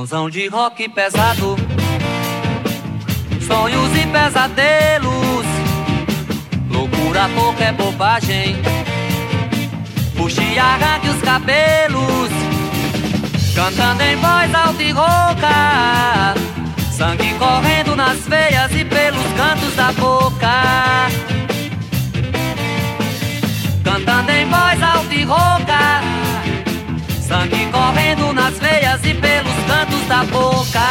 Sonzão de rock pesado, sonhos e pesadelos, loucura pouca é bobagem. Puxe e arranque os cabelos, cantando em voz alta e rouca, sangue correndo nas veias e pelos cantos da boca. Cantando em voz alta e rouca, sangue correndo nas veias e pelos cantos da boca.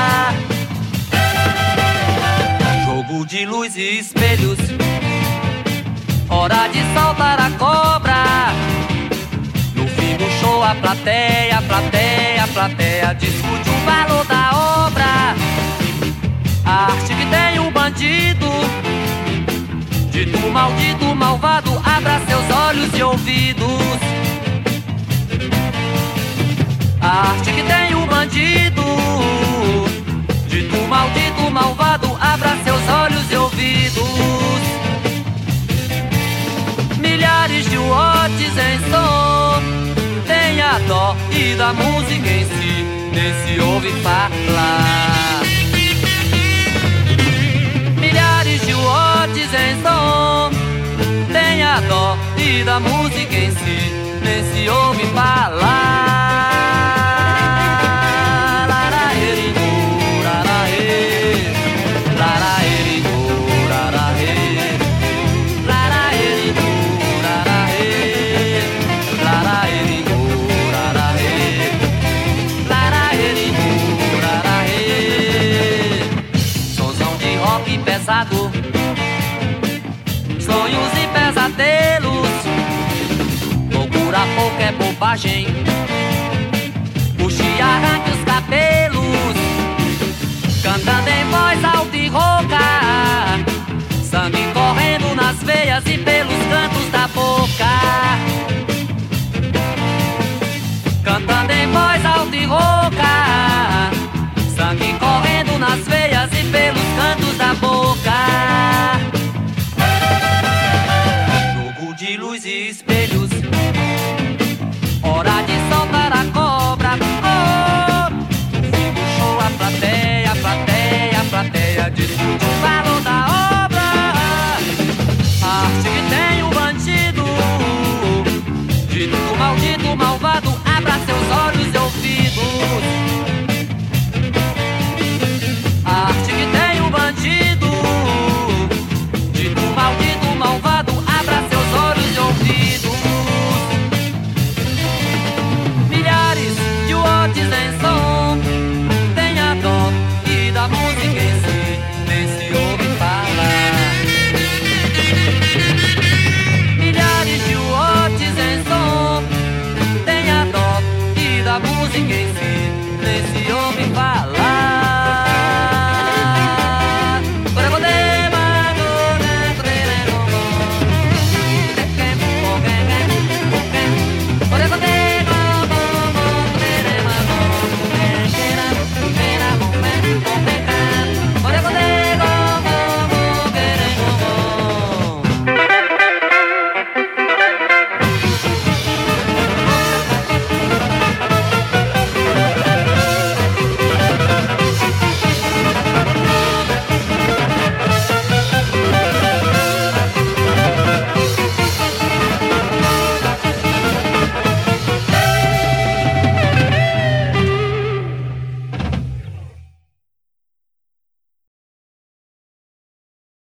Jogo de luz e espelhos, hora de soltar a cobra. No fim do show a plateia discute o valor da obra. A arte que tem um bandido, dito maldito, malvado, abra seus olhos e ouvidos. A arte que tem um bandido, dito maldito, malvado, abra seus olhos e ouvidos. Milhares de watts em som, tenha dó e da música em si nem se ouve falar. Milhares de watts em som, tenha dó e da música em si nem se ouve falar. Pesado, sonhos e pesadelos, loucura pouca é bobagem. Puxe e arranque os cabelos, cantando em voz alta e rouca, sangue correndo nas veias e pelos cantos da boca. Cantando em voz alta e rouca, sangue correndo nas veias e pelos cantos da boca. Jogo de luz e espelhos, hora de soltar a cobra. Oh! No fim do show a plateia discute o valor da obra. A arte que tem um bandido, dito maldito, malvado, abra seus olhos e ouvidos. A arte que tem um bandido, dito maldito, malvado, abra seus olhos e ouvidos. Milhares de watts em som, tenha dó e da música em si nem se ouve falar. Milhares de watts em som, tenha dó e da música em si nem se ouve falar.